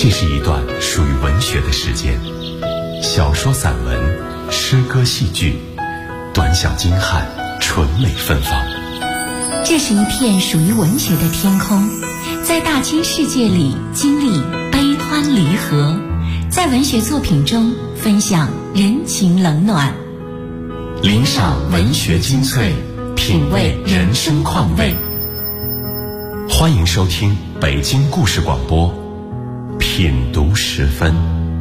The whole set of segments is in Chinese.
这是一段属于文学的时间，小说、散文、诗歌、戏剧，短小精悍，纯美芬芳。 这是一片属于文学的天空，在大千世界里经历悲欢离合，在文学作品中分享人情冷暖， 领赏文学精粹，品味人生况味。欢迎收听北京故事广播品读时分。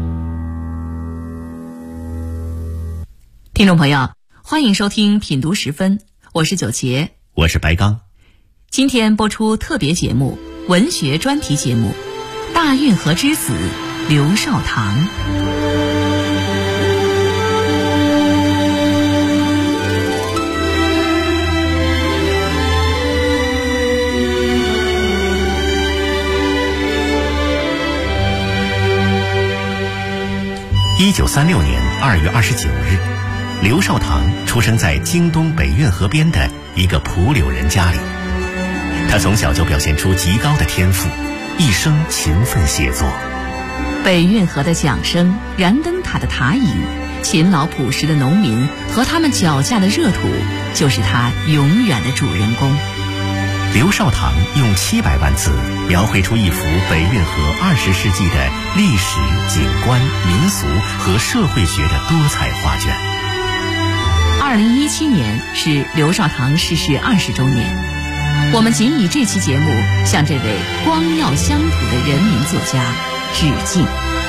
听众朋友，欢迎收听品读时分，我是九杰， 我是白刚。 今天播出特别节目，文学专题节目《大运河之死》，刘少棠。 1936年2月29日，刘少棠出生在京东北运河边的一个蒲柳人家里。他从小就表现出极高的天赋，一生勤奋写作。 北运河的桨声、燃灯塔的塔影、勤劳朴实的农民和他们脚下的热土，就是他永远的主人公。 刘少棠用700万字描绘出一幅北运河20世纪的历史、景观、民俗和社会学的多彩画卷。 2017年是刘少棠逝世20周年，我们仅以这期节目向这位光耀乡土的人民作家致敬。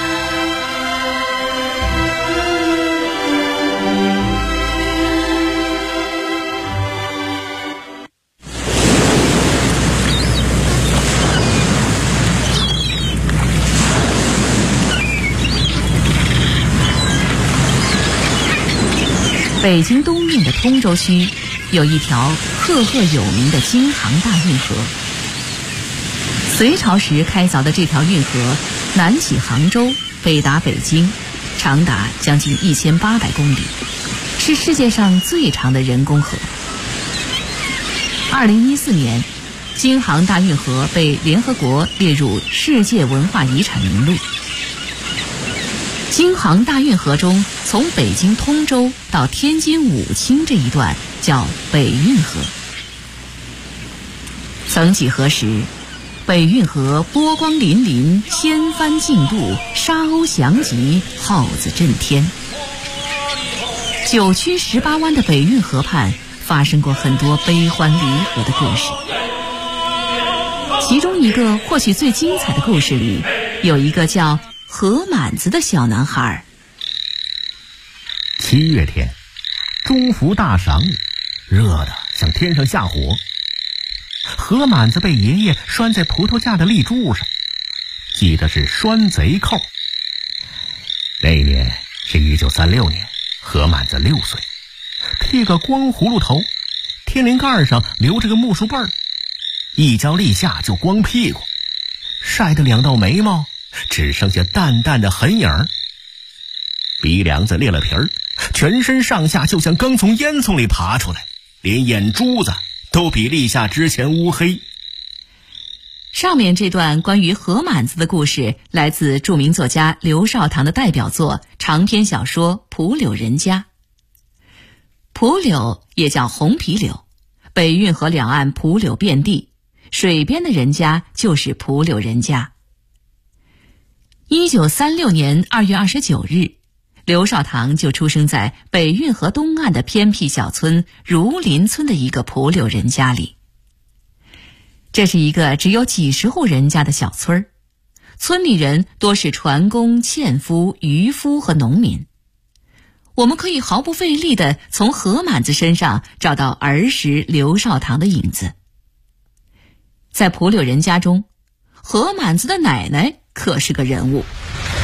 北京东面的通州区有一条赫赫有名的京杭大运河。隋朝时开凿的这条运河，南起杭州，北达北京，长达将近1800公里，是世界上最长的人工河。2014年，京杭大运河被联合国列入世界文化遗产名录。京杭大运河中，从北京通州到天津武清这一段叫北运河。曾几何时，北运河波光粼粼，千帆竞渡，沙鸥翔集，号子震天。9曲18弯的北运河畔发生过很多悲欢离合的故事，其中一个或许最精彩的故事里，有一个叫何满子的小男孩。 7月天，中伏大晌午，热得像天上下火。何满子被爷爷拴在葡萄架的立柱上，系的是拴贼扣。那年是1936年，何满子6岁，剃个光葫芦头，天灵盖上留着个木梳背儿，一跤立下就光屁股，晒得2道眉毛只剩下淡淡的痕影儿，鼻梁子裂了皮儿，全身上下就像刚从烟囱里爬出来，连眼珠子都比立夏之前乌黑。 上面这段关于何满子的故事来自著名作家刘少棠的代表作长篇小说《蒲柳人家》。蒲柳也叫红皮柳，北运河两岸蒲柳遍地，水边的人家就是蒲柳人家。1936年2月29日，刘少棠就出生在北运河东岸的偏僻小村儒林村的一个蒲柳人家里。这是一个只有几十户人家的小村儿，村里人多是船工、纤夫、渔夫和农民。我们可以毫不费力地从何满子身上找到儿时刘少棠的影子。在蒲柳人家中，何满子的奶奶可是个人物。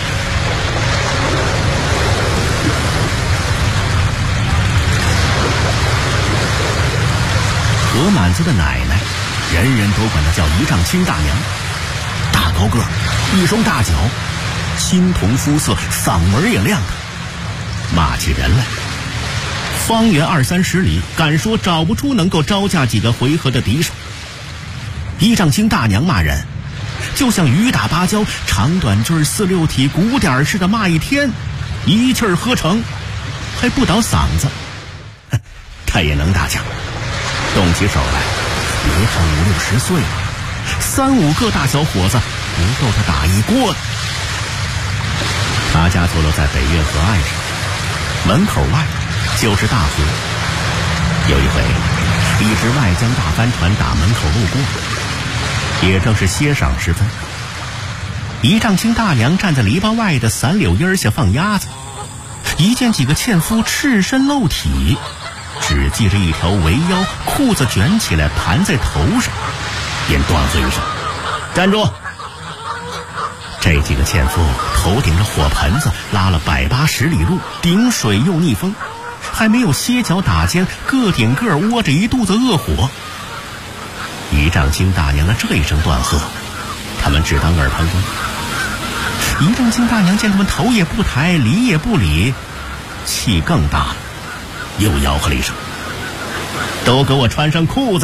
何满子的奶奶，人人都管她叫一丈青大娘，大高个儿，一双大脚，青铜肤色，嗓门也亮的，骂起人来，方圆20-30里，敢说找不出能够招架几个回合的敌手。一丈青大娘骂人， 就像雨打芭蕉，长短句四六体鼓点似的骂一天，一气儿喝成，还不倒嗓子。他也能打架，动起手来，别看5、60岁了，3、5个大小伙子不够他打一锅的。他家坐落在北运河岸上，门口外就是大河。有一回，一只外江大帆船打门口路过，也正是歇晌时分。仪仗卿大娘站在篱笆外的伞柳荫下放鸭子，一见几个纤夫赤身露体，只系着一条围腰，裤子卷起来盘在头上，便断喝一声：“站住！”这几个纤夫头顶着火盆子，拉了100、80里路，顶水又逆风，还没有歇脚打尖，个顶个窝着一肚子恶火。仪仗卿大娘的这一声断喝，他们只当耳旁风。仪仗卿大娘见他们头也不抬，理也不理，气更大了，又吆喝了一声：“都给我穿上裤子！”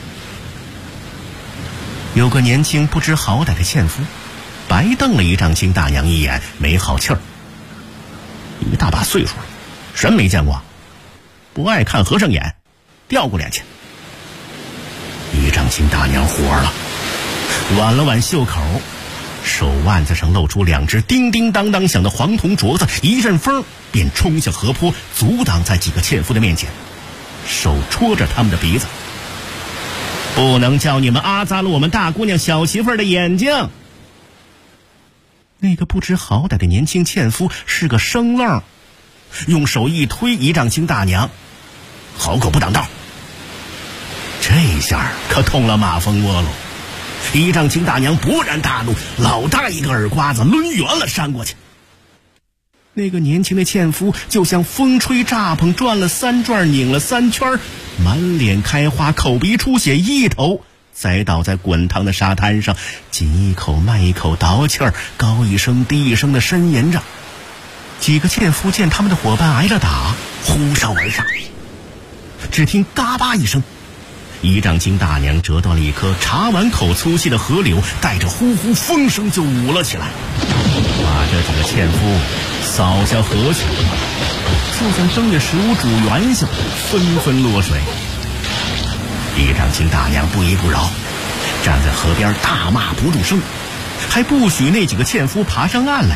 有个年轻不知好歹的纤夫白瞪了仪仗卿大娘一眼，没好气儿：“一大把岁数了，什么没见过？不爱看和尚眼，调过脸去。”仪仗卿大娘火了，挽了挽袖口，手腕子上露出2只叮叮当当响的黄铜镯子，一阵风便冲向河坡，阻挡在几个纤夫的面前，手戳着他们的鼻子：“不能叫你们阿扎了我们大姑娘小媳妇儿的眼睛！”那个不知好歹的年轻纤夫是个生愣，用手一推仪仗卿大娘：“好狗不挡道！”这下可捅了马蜂窝喽！仪仗卿大娘勃然大怒，老大一个耳刮子抡圆了扇过去。那个年轻的纤夫就像风吹炸棚，转了3转，拧了3圈，满脸开花，口鼻出血，一头栽倒在滚烫的沙滩上，紧一口慢一口倒气儿，高一声低一声的呻吟着。几个纤夫见他们的伙伴挨着打，呼哨而上，只听嘎巴一声，仪仗卿大娘折断了一颗茶碗口粗细的河柳，带着呼呼风声就舞了起来，把这几个纤夫扫下河去，就像正月15煮元宵，纷纷落水。仪仗卿大娘不依不饶，站在河边大骂不住声，还不许那几个纤夫爬上岸来。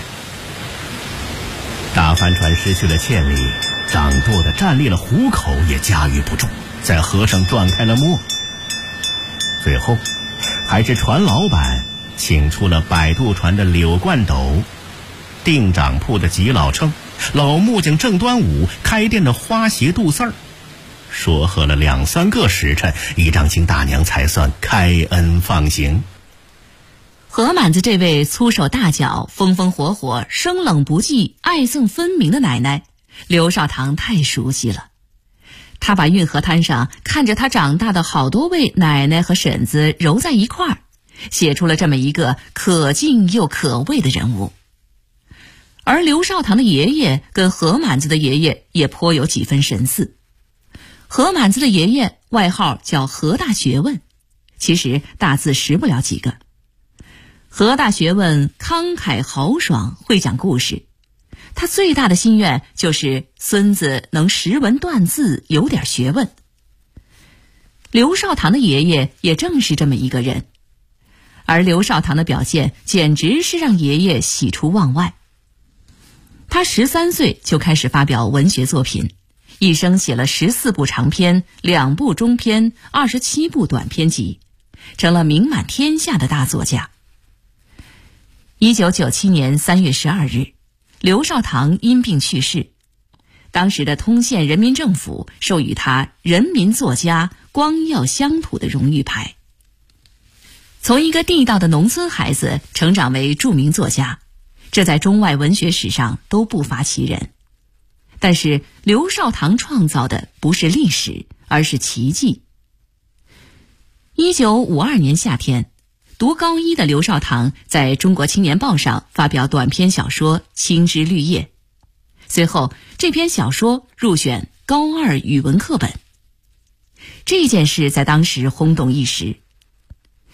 大帆船失去了纤力，掌舵的站立了虎口也驾驭不住，在河上转开了磨。最后还是船老板请出了摆渡船的柳冠斗，定掌铺的吉老称，老木匠郑端午，开店的花鞋杜四儿，说和了2、3个时辰，仪仗卿大娘才算开恩放行。 何满子这位粗手大脚、风风火火、生冷不忌、爱憎分明的奶奶，刘少棠太熟悉了。他把运河滩上看着他长大的好多位奶奶和婶子揉在一块儿，写出了这么一个可敬又可畏的人物。而刘少棠的爷爷跟何满子的爷爷也颇有几分神似。何满子的爷爷外号叫何大学问，其实大字识不了几个。何大学问慷慨豪爽，会讲故事，他最大的心愿就是孙子能识文断字，有点学问。刘少棠的爷爷也正是这么一个人，而刘少棠的表现简直是让爷爷喜出望外。他13岁就开始发表文学作品，一生写了14部长篇、2部中篇、27部短篇集，成了名满天下的大作家。1997年3月12日，刘少棠因病去世，当时的通县人民政府授予他人民作家、光耀乡土的荣誉牌。从一个地道的农村孩子成长为著名作家，这在中外文学史上都不乏其人。但是刘少棠创造的不是历史，而是奇迹。1952年夏天，读高1的刘少棠在中国青年报上发表短篇小说《青枝绿叶》，随后这篇小说入选高2语文课本。这件事在当时轰动一时。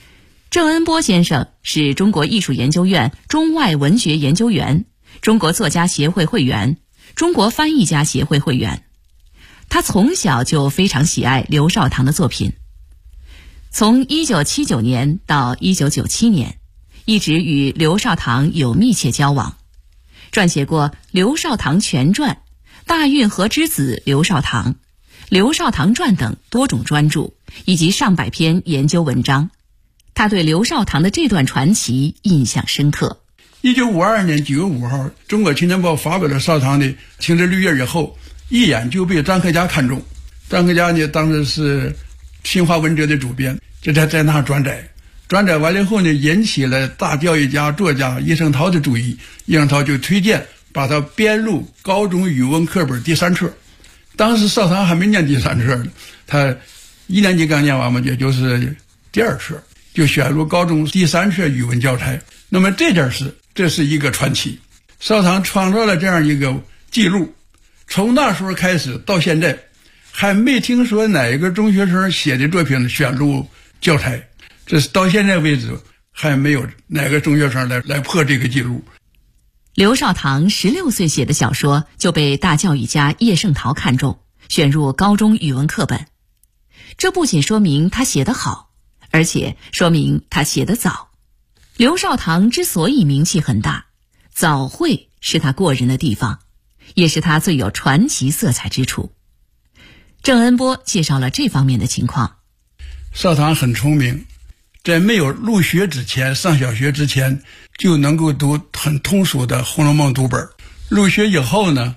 郑恩波先生是中国艺术研究院中外文学研究员、中国作家协会会员、中国翻译家协会会员。他从小就非常喜爱刘少棠的作品，从1979年到1997年，一直与刘少棠有密切交往，撰写过《刘少棠全传》、《大运河之子刘少棠》、《刘少棠传》等多种专著，以及上百篇研究文章。他对刘少棠的这段传奇印象深刻。 1952年9月5号，中国青年报发表了少棠的《青枝绿叶》以后，一眼就被张克家看中。张克家呢，当时是新华文摘的主编，就在那转载。转载完了以后呢，引起了大教育家、作家叶圣陶的注意。叶圣陶就推荐把它编入高中语文课本第3册。当时少棠还没念第3册呢，他1年级刚念完嘛，也就是第2册，就选入高中第3册语文教材。那么这件事，这是一个传奇。少棠创造了这样一个记录，从那时候开始到现在，还没听说哪一个中学生写的作品选入教材。这是到现在为止还没有哪个中学生来破这个记录。 刘少棠16岁写的小说就被大教育家叶圣陶看中，选入高中语文课本。这不仅说明他写得好，而且说明他写得早。刘少棠之所以名气很大，早慧是他过人的地方，也是他最有传奇色彩之处。郑恩波介绍了这方面的情况。 少棠很聪明，在没有入学之前，上小学之前就能够读很通俗的《红楼梦》读本。入学以后呢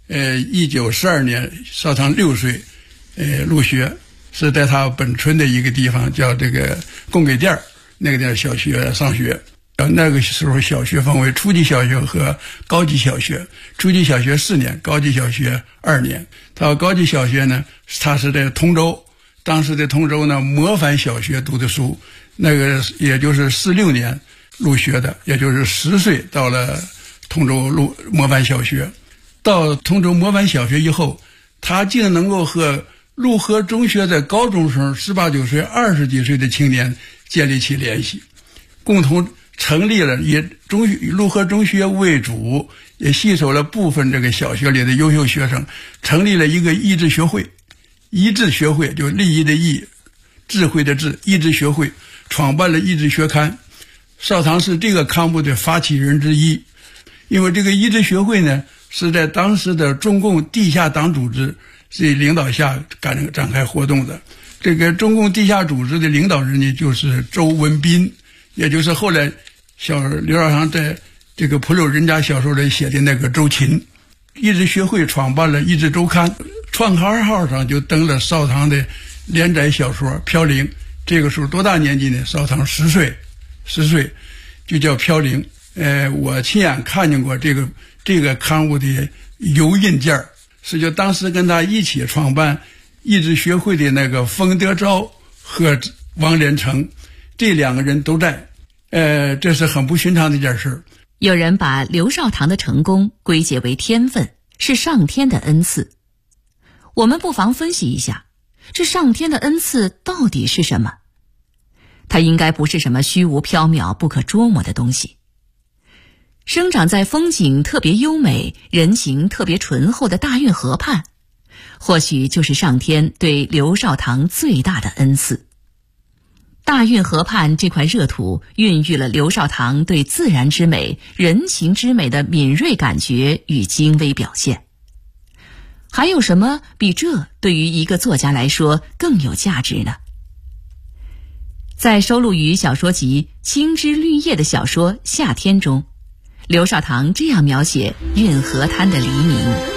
，1942年少棠6岁，入学是在他本村的一个地方叫这个供给店，那个地方小学上学。那个时候小学分为初级小学和高级小学，初级小学4年，高级小学2年。到高级小学呢，他是在通州，当时在通州呢模范小学读的书，那个也就是46年入学的，也就是10岁到了通州模范小学。到通州模范小学以后，他竟能够和陆河中学的高中生18、19岁、20几岁的青年建立起联系，共同成立了以陆河中学为主，也吸收了部分这个小学里的优秀学生，成立了一个益智学会。益智学会就利益的益，智慧的智，益智学会创办了益智学刊。少棠是这个刊物的发起人之一。因为这个益智学会呢，是在当时的中共地下党组织是领导下展开活动的。这个中共地下组织的领导人呢，就是周文彬，也就是后来刘少棠在这个普柳人家小说里写的那个周琴。益智学会创办了益智周刊，创刊号上就登了少棠的连载小说《飘零》。这个时候多大年纪呢？少棠10岁，就叫《飘零》。我亲眼看见过这个刊物的油印件，是就当时跟他一起创办益智学会的那个冯德昭和王连成，这2个人都在。这是很不寻常的一件事。 有人把刘少棠的成功归结为天分，是上天的恩赐。我们不妨分析一下，这上天的恩赐到底是什么？它应该不是什么虚无缥缈、不可捉摸的东西。生长在风景特别优美、人情特别醇厚的大运河畔，或许就是上天对刘少棠最大的恩赐。大运河畔这块热土孕育了刘少棠对自然之美、人情之美的敏锐感觉与精微表现。还有什么比这对于一个作家来说更有价值呢？在收录于小说集《青枝绿叶》的小说《夏天》中，刘少棠这样描写运河滩的黎明。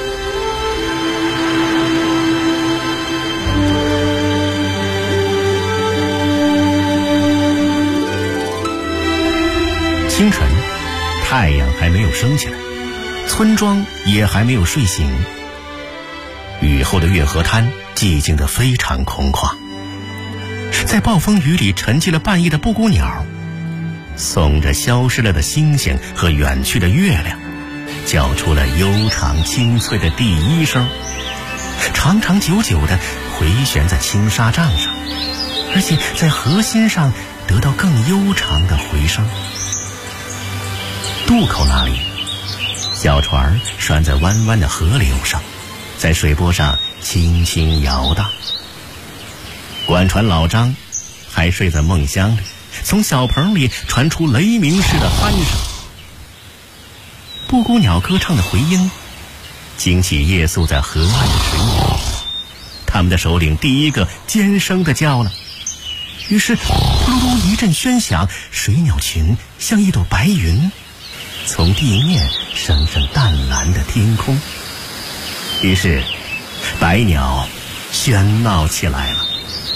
清晨，太阳还没有升起来，村庄也还没有睡醒。雨后的运河滩寂静得非常空旷，在暴风雨里沉寂了半夜的布谷鸟，送着消失了的星星和远去的月亮，叫出了悠长清脆的第一声，长长久久地回旋在青纱帐上，而且在河心上得得到更悠长的回声。渡口那里，小船拴在弯弯的河流上，在水波上轻轻摇荡。管船老张还睡在梦乡里，从小棚里传出雷鸣似的鼾声。布谷鸟歌唱的回音惊起夜宿在河岸的水鸟，他们的首领第一个尖声地叫了。于是扑噜噜一阵喧响，水鸟群像一朵白云，从地面升上淡蓝的天空。于是白鸟喧闹起来了。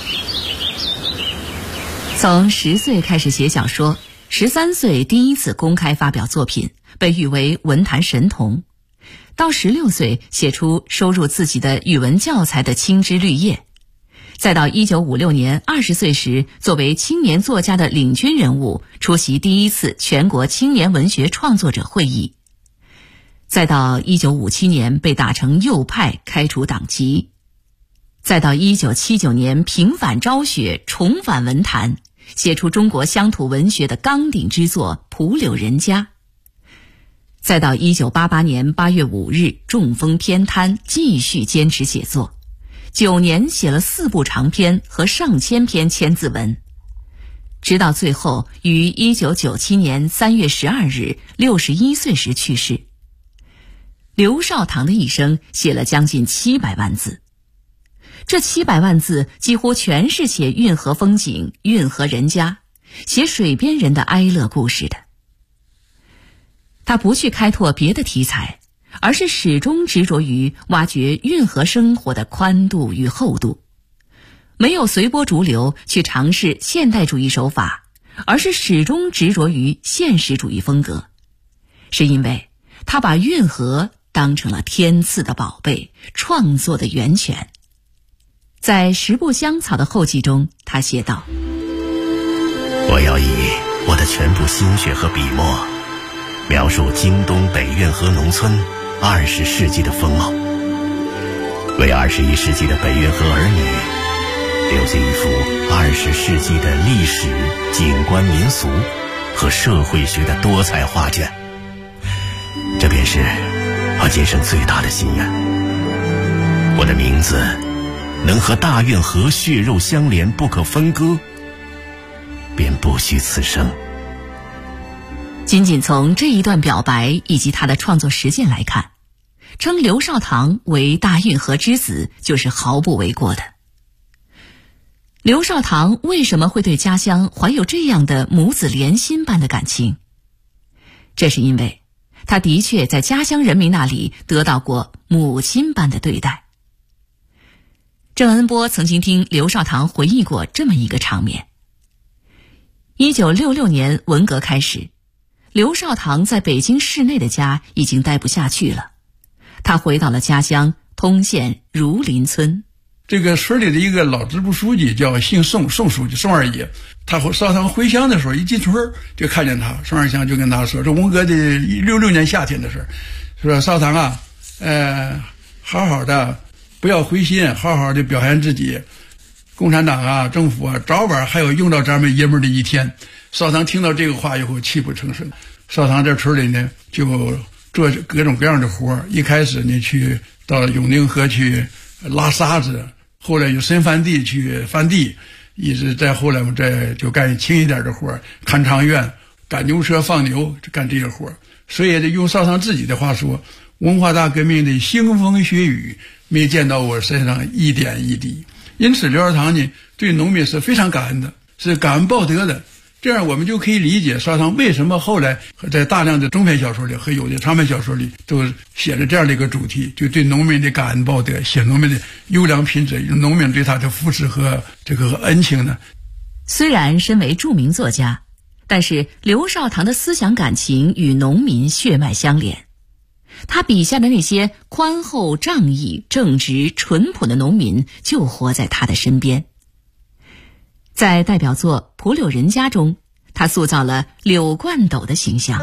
从10岁开始写小说，13岁第一次公开发表作品，被誉为文坛神童。到16岁写出收入自己的语文教材的《青枝绿叶》，再到1956年20岁时，作为青年作家的领军人物，出席第一次全国青年文学创作者会议。再到1957年被打成右派，开除党籍。再到1979年平反昭雪，重返文坛，写出中国乡土文学的纲鼎之作《蒲柳人家》。再到1988年8月5日中风偏瘫，继续坚持写作，9年写了4部长篇和上千篇千字文，直到最后于1997年3月12日61岁时去世。刘少棠的一生写了将近700万字，这700万字几乎全是写运河风景、运河人家，写水边人的哀乐故事的。他不去开拓别的题材，而是始终执着于挖掘运河生活的宽度与厚度，没有随波逐流去尝试现代主义手法，而是始终执着于现实主义风格。是因为他把运河当成了天赐的宝贝，创作的源泉。在《十部香草》的后记中，他写道： 我要以我的全部心血和笔墨，描述京东北运河农村20世纪的风貌，为21世纪的北运河儿女留下一幅20世纪的历史、景观、民俗和社会学的多彩画卷。这便是我今生最大的心愿。我的名字能和大运河血肉相连，不可分割，便不虚此生。 仅仅从这一段表白以及他的创作实践来看，称刘少棠为大运河之子就是毫不为过的。刘少棠为什么会对家乡怀有这样的母子连心般的感情？这是因为他的确在家乡人民那里得到过母亲般的对待。郑恩波曾经听刘少棠回忆过这么一个场面。1966年文革开始，刘少棠在北京市内的家已经待不下去了，他回到了家乡通县儒林村。 这个村里的一个老支部书记叫姓宋，宋书记，宋二爷。他少棠回乡的时候，一进村就看见他，宋二祥就跟他说：“这文革的66年夏天的事，说少棠啊，好好的，不要灰心，好好的表现自己。共产党啊，政府啊，早晚还有用到咱们爷们的一天。”少棠听到这个话以后，泣不成声。少棠在村里呢，就做各种各样的活。一开始呢，去到永定河去拉沙子，后来又深翻地去翻地，一直再后来我们再就干轻一点的活，看场院、赶牛车、放牛，干这些活。所以用少棠自己的话说，文化大革命的腥风血雨没见到我身上一点一滴。因此刘少棠呢，对农民是非常感恩的，是感恩报德的。这样我们就可以理解少棠为什么后来在大量的中篇小说里和有的长篇小说里都写着这样的一个主题，就对农民的感恩报德，写农民的优良品质，农民对他的扶持和这个恩情呢。 虽然身为著名作家，但是刘少棠的思想感情与农民血脉相连。他笔下的那些宽厚、仗义、正直、淳朴的农民就活在他的身边。在代表作《蒲柳人家》中，他塑造了柳冠斗的形象。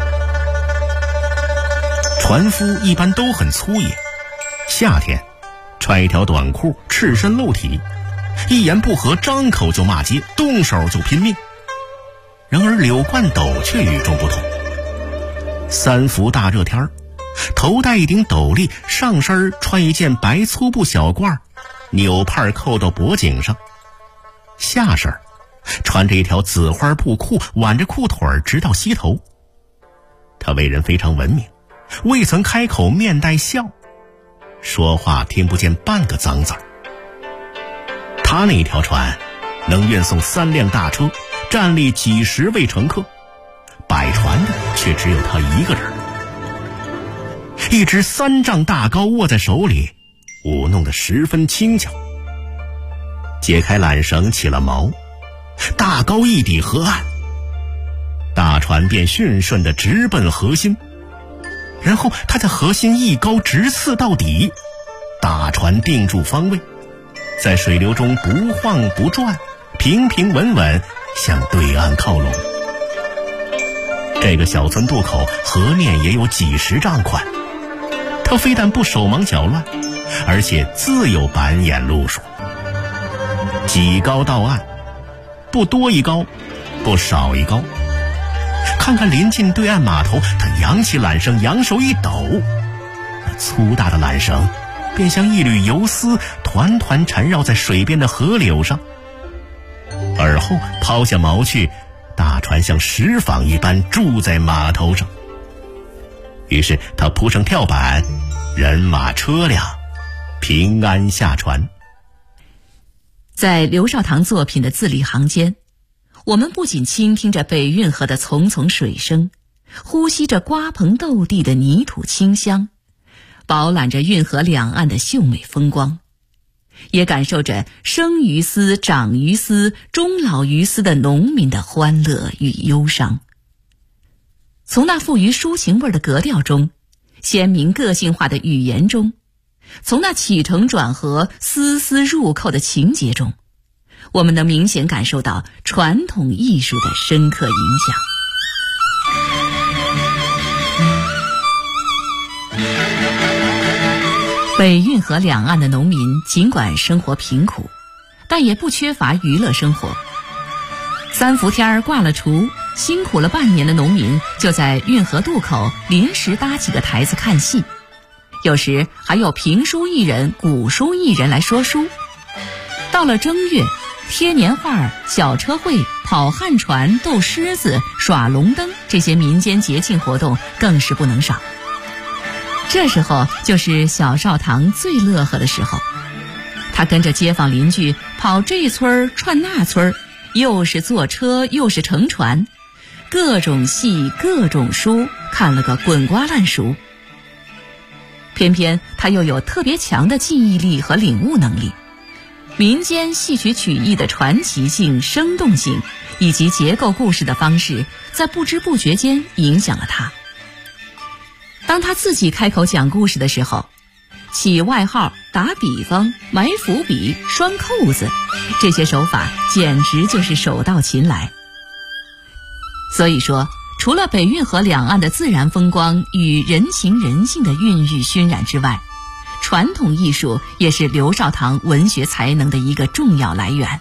船夫一般都很粗野，夏天穿一条短裤，赤身露体，一言不合张口就骂街，动手就拼命。 然而柳冠斗却与众不同。三伏大热天，头戴一顶斗笠，上身穿一件白粗布小褂，纽帕扣到脖颈上，下身穿着一条紫花布裤，挽着裤腿直到膝头。他为人非常文明，未曾开口面带笑，说话听不见半个脏字儿。他那一条船能运送3辆大车，站立几十位乘客，摆船的却只有他一个人。一只3丈大篙握在手里，舞弄得十分轻巧。解开缆绳起了锚，大篙一抵河岸，大船便迅顺地直奔河心，然后他在河心一篙直刺到底，大船定住方位，在水流中不晃不转，平平稳稳向对岸靠拢。这个小村渡口河面也有几十丈宽，他非但不手忙脚乱，而且自有板眼路数。几篙到岸，不多一篙，不少一篙。看看临近对岸码头，他扬起缆绳，扬手一抖，那粗大的缆绳便像一缕游丝，团团缠绕在水边的河柳上。而后抛下锚去，大船像石舫一般筑在码头上。于是他铺上跳板，人马车辆平安下船。 在刘少棠作品的字里行间，我们不仅倾听着北运河的淙淙水声，呼吸着瓜棚豆地的泥土清香，饱览着运河两岸的秀美风光，也感受着生于斯、长于斯、终老于斯的农民的欢乐与忧伤。从那富于抒情味的格调中，鲜明个性化的语言中，从那起承转合、丝丝入扣的情节中，我们能明显感受到传统艺术的深刻影响。北运河两岸的农民尽管生活贫苦，但也不缺乏娱乐生活。三伏天挂了锄，辛苦了半年的农民就在运河渡口临时搭起个台子看戏，有时还有评书艺人、古书艺人来说书。到了正月，贴年画、小车会、跑旱船、斗狮子、耍龙灯，这些民间节庆活动更是不能少。这时候就是小少棠最乐呵的时候，他跟着街坊邻居跑这村串那村，又是坐车又是乘船，各种戏各种书看了个滚瓜烂熟。偏偏他又有特别强的记忆力和领悟能力，民间戏曲曲艺的传奇性、生动性以及结构故事的方式，在不知不觉间影响了他。当他自己开口讲故事的时候，起外号、打比方、埋伏笔、拴扣子，这些手法简直就是手到擒来。所以说，除了北运河两岸的自然风光与人情人性的孕育熏染之外，传统艺术也是刘少棠文学才能的一个重要来源。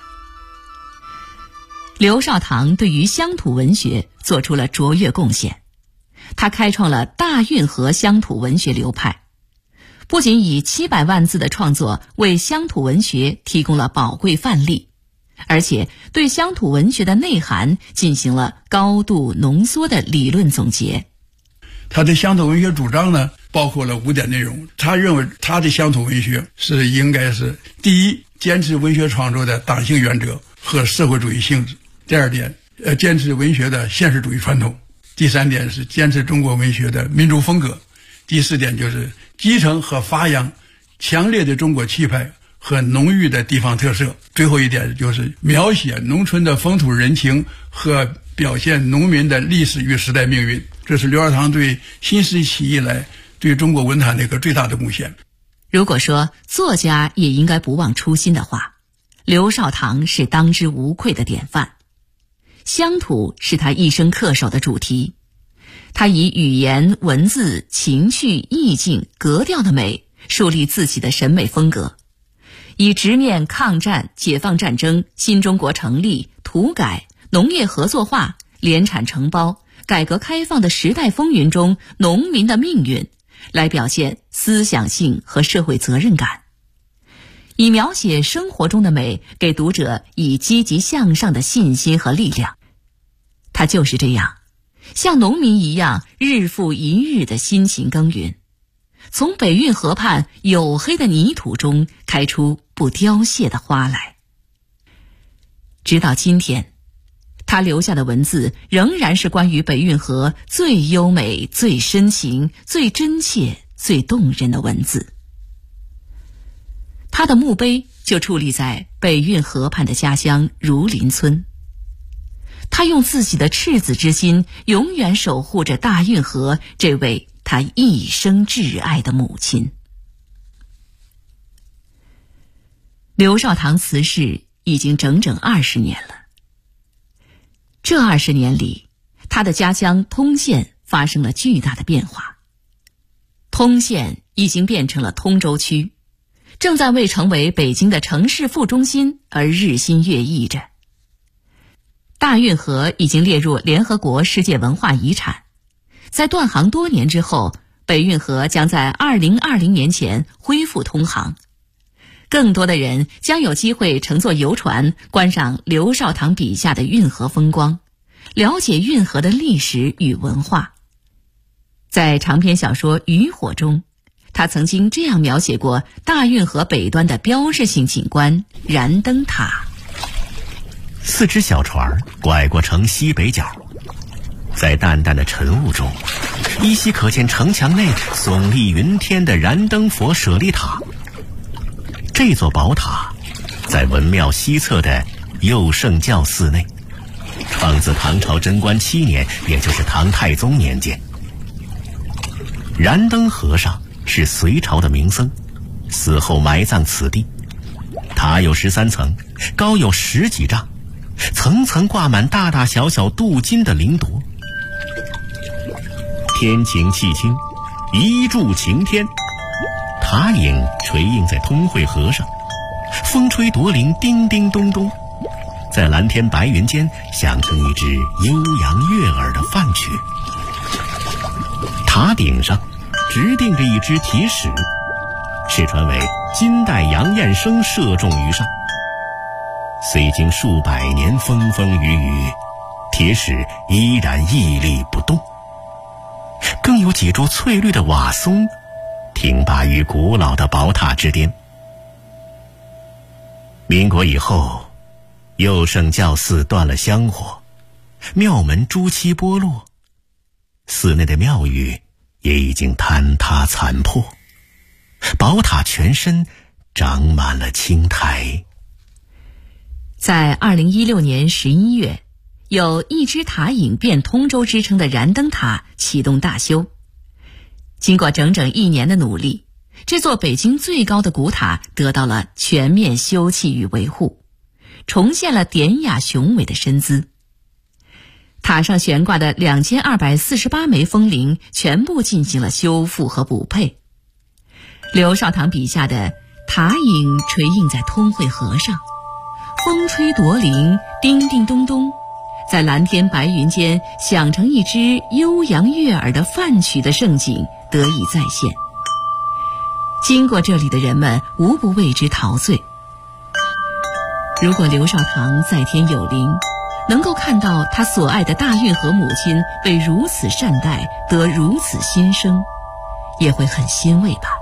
刘少棠对于乡土文学做出了卓越贡献，他开创了大运河乡土文学流派，不仅以700万字的创作为乡土文学提供了宝贵范例，而且对乡土文学的内涵进行了高度浓缩的理论总结。 他的乡土文学主张呢，包括了5点内容。他认为他的乡土文学应该是：第一，坚持文学创作的党性原则和社会主义性质；第二点，坚持文学的现实主义传统；第三点是坚持中国文学的民族风格；第四点就是继承和发扬强烈的中国气派和浓郁的地方特色；最后一点就是描写农村的风土人情和表现农民的历史与时代命运。这是刘少棠对新时期以来对中国文坛的一个最大的贡献。 如果说作家也应该不忘初心的话，刘少棠是当之无愧的典范。乡土是他一生恪守的主题，他以语言、文字、情趣、意境、格调的美树立自己的审美风格，以直面抗战、解放战争、新中国成立、土改、农业合作化、 联产承包、改革开放的时代风云中农民的命运，来表现思想性和社会责任感，以描写生活中的美，给读者以积极向上的信心和力量。他就是这样，像农民一样日复一日的辛勤耕耘，从北运河畔黝黑的泥土中开出不凋谢的花来。直到今天，他留下的文字仍然是关于北运河最优美、最深情、最真切、最动人的文字。他的墓碑就矗立在北运河畔的家乡儒林村。他用自己的赤子之心，永远守护着大运河这位他一生挚爱的母亲。刘少棠辞世已经整整20年了。这20年里，他的家乡通县发生了巨大的变化。通县已经变成了通州区，正在为成为北京的城市副中心而日新月异着。大运河已经列入联合国世界文化遗产，在断航多年之后，北运河将在2020年前恢复通航。更多的人将有机会乘坐游船，观赏刘少棠笔下的运河风光，了解运河的历史与文化。在长篇小说《渔火》中，他曾经这样描写过大运河北端的标志性景观燃灯塔。 4只小船拐过城西北角，在淡淡的晨雾中，依稀可见城墙内耸立云天的燃灯佛舍利塔。这座宝塔在文庙西侧的佑圣教寺内，创自唐朝贞观7年，也就是唐太宗年间。燃灯和尚是隋朝的名僧，死后埋葬此地。塔有13层，高有10几丈，层层挂满大大小小镀金的灵铎。天晴气清，一柱擎天，塔影垂映在通惠河上，风吹铎铃叮叮咚咚，在蓝天白云间响成一支悠扬悦耳的梵曲。塔顶上直钉着一只铁矢，世传为金代杨彦生射中于上。虽经数百年风风雨雨，铁矢依然屹立不动。更有几株翠绿的瓦松挺拔于古老的宝塔之巅。民国以后，佑圣教寺断了香火，庙门朱漆剥落，寺内的庙宇也已经坍塌残破，宝塔全身长满了青苔。 在2016年11月，有一只塔影遍通州之称的燃灯塔启动大修。经过整整1年的努力，这座北京最高的古塔得到了全面修葺与维护，重现了典雅雄伟的身姿。塔上悬挂的2248枚风铃全部进行了修复和补配。刘少棠笔下的塔影垂映在通惠河上，风吹铎铃叮叮咚咚，在蓝天白云间响成一支悠扬悦耳的梵曲的盛景得以再现。经过这里的人们无不为之陶醉。如果刘少棠在天有灵，能够看到他所爱的大运河母亲被如此善待，得如此新生，也会很欣慰吧。